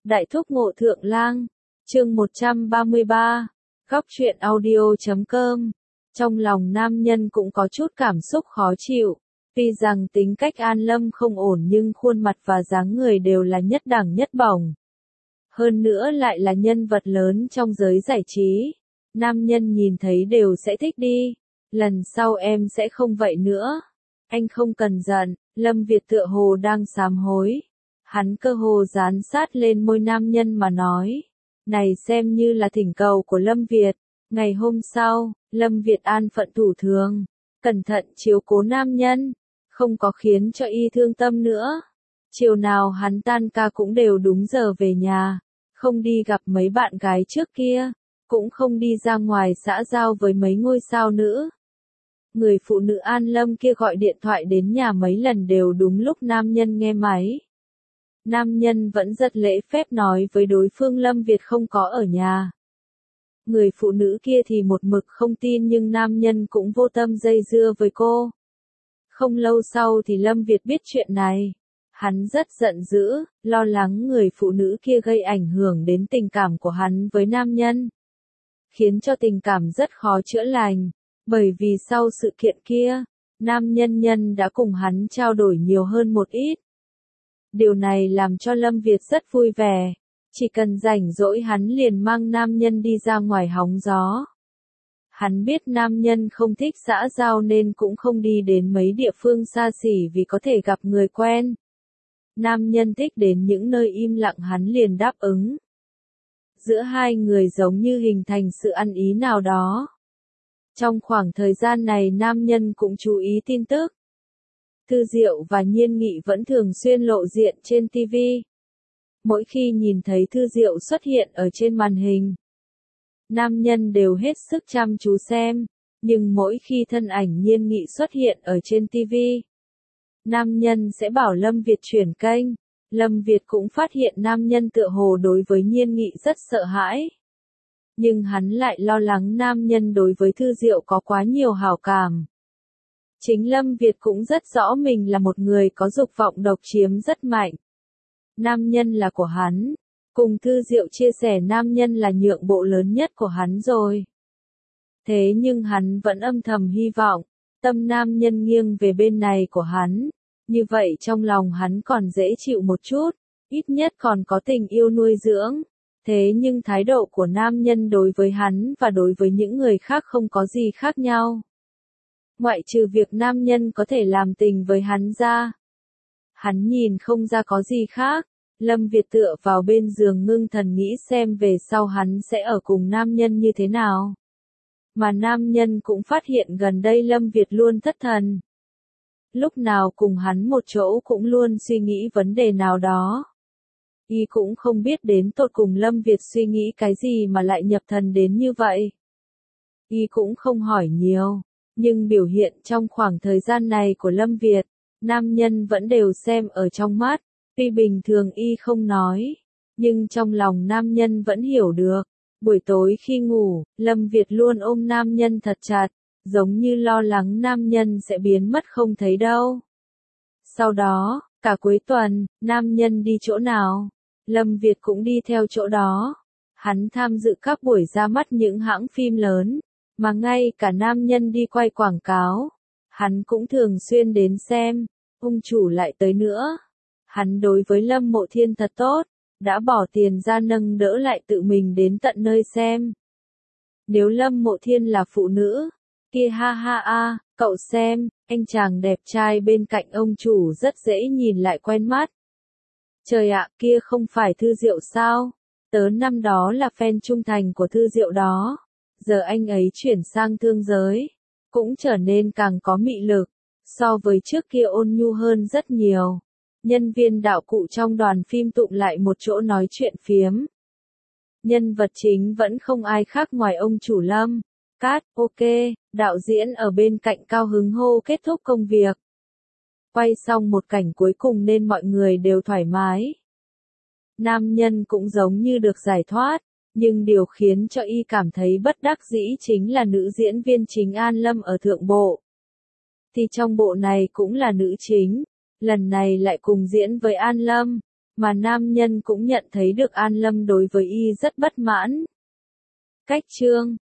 Đại thúc ngộ thượng lang, chương 133, góc truyện audio.com. Trong lòng nam nhân cũng có chút cảm xúc khó chịu, tuy rằng tính cách An Lâm không ổn nhưng khuôn mặt và dáng người đều là nhất đẳng nhất bổng. Hơn nữa lại là nhân vật lớn trong giới giải trí, nam nhân nhìn thấy đều sẽ thích đi, lần sau em sẽ không vậy nữa. Anh không cần giận, Lâm Việt tựa hồ đang sám hối. Hắn cơ hồ dán sát lên môi nam nhân mà nói. Này xem như là thỉnh cầu của Lâm Việt. Ngày hôm sau, Lâm Việt an phận thủ thường, cẩn thận chiếu cố nam nhân, không có khiến cho y thương tâm nữa. Chiều nào hắn tan ca cũng đều đúng giờ về nhà, không đi gặp mấy bạn gái trước kia, cũng không đi ra ngoài xã giao với mấy ngôi sao nữ. Người phụ nữ An Lâm kia gọi điện thoại đến nhà mấy lần đều đúng lúc nam nhân nghe máy. Nam nhân vẫn rất lễ phép nói với đối phương Lâm Việt không có ở nhà. Người phụ nữ kia thì một mực không tin nhưng nam nhân cũng vô tâm dây dưa với cô. Không lâu sau thì Lâm Việt biết chuyện này. Hắn rất giận dữ, lo lắng người phụ nữ kia gây ảnh hưởng đến tình cảm của hắn với nam nhân. Khiến cho tình cảm rất khó chữa lành, bởi vì sau sự kiện kia, nam nhân đã cùng hắn trao đổi nhiều hơn một ít. Điều này làm cho Lâm Việt rất vui vẻ, chỉ cần rảnh rỗi hắn liền mang nam nhân đi ra ngoài hóng gió. Hắn biết nam nhân không thích xã giao nên cũng không đi đến mấy địa phương xa xỉ vì có thể gặp người quen. Nam nhân thích đến những nơi im lặng hắn liền đáp ứng. Giữa hai người giống như hình thành sự ăn ý nào đó. Trong khoảng thời gian này nam nhân cũng chú ý tin tức. Thư Diệu và Nhiên Nghị vẫn thường xuyên lộ diện trên TV. Mỗi khi nhìn thấy Thư Diệu xuất hiện ở trên màn hình, nam nhân đều hết sức chăm chú xem, nhưng mỗi khi thân ảnh Nhiên Nghị xuất hiện ở trên TV, nam nhân sẽ bảo Lâm Việt chuyển kênh. Lâm Việt cũng phát hiện nam nhân tựa hồ đối với Nhiên Nghị rất sợ hãi. Nhưng hắn lại lo lắng nam nhân đối với Thư Diệu có quá nhiều hảo cảm. Chính Lâm Việt cũng rất rõ mình là một người có dục vọng độc chiếm rất mạnh. Nam nhân là của hắn, cùng Thư Diệu chia sẻ nam nhân là nhượng bộ lớn nhất của hắn rồi. Thế nhưng hắn vẫn âm thầm hy vọng, tâm nam nhân nghiêng về bên này của hắn, như vậy trong lòng hắn còn dễ chịu một chút, ít nhất còn có tình yêu nuôi dưỡng. Thế nhưng thái độ của nam nhân đối với hắn và đối với những người khác không có gì khác nhau. Ngoại trừ việc nam nhân có thể làm tình với hắn ra, hắn nhìn không ra có gì khác. Lâm Việt tựa vào bên giường ngưng thần nghĩ xem về sau hắn sẽ ở cùng nam nhân như thế nào. Mà nam nhân cũng phát hiện gần đây Lâm Việt luôn thất thần. Lúc nào cùng hắn một chỗ cũng luôn suy nghĩ vấn đề nào đó. Y cũng không biết đến tột cùng Lâm Việt suy nghĩ cái gì mà lại nhập thần đến như vậy. Y cũng không hỏi nhiều, nhưng biểu hiện trong khoảng thời gian này của Lâm Việt, nam nhân vẫn đều xem ở trong mắt. Tuy bình thường Y không nói, nhưng trong lòng nam nhân vẫn hiểu được. Buổi tối khi ngủ, Lâm Việt luôn ôm nam nhân thật chặt, giống như lo lắng nam nhân sẽ biến mất không thấy đâu. Sau đó, cả cuối tuần, nam nhân đi chỗ nào, Lâm Việt cũng đi theo chỗ đó. Hắn tham dự các buổi ra mắt những hãng phim lớn, mà ngay cả nam nhân đi quay quảng cáo, hắn cũng thường xuyên đến xem. Ông chủ lại tới nữa. Hắn đối với Lâm Mộ Thiên thật tốt, đã bỏ tiền ra nâng đỡ lại tự mình đến tận nơi xem. Nếu Lâm Mộ Thiên là phụ nữ, kia ha ha a, cậu xem, anh chàng đẹp trai bên cạnh ông chủ rất dễ nhìn lại quen mắt. Trời ạ, kia không phải Thư Diệu sao? Tớ năm đó là fan trung thành của Thư Diệu đó. Giờ anh ấy chuyển sang thương giới, cũng trở nên càng có mị lực, so với trước kia ôn nhu hơn rất nhiều. Nhân viên đạo cụ trong đoàn phim tụng lại một chỗ nói chuyện phiếm. Nhân vật chính vẫn không ai khác ngoài ông chủ Lâm. Cát, ok, đạo diễn ở bên cạnh cao hứng hô kết thúc công việc. Quay xong một cảnh cuối cùng nên mọi người đều thoải mái. Nam nhân cũng giống như được giải thoát, nhưng điều khiến cho Y cảm thấy bất đắc dĩ chính là nữ diễn viên chính An Lâm ở thượng bộ. Thì trong bộ này cũng là nữ chính, lần này lại cùng diễn với An Lâm. mà nam nhân cũng nhận thấy được An Lâm đối với y rất bất mãn. Cách chương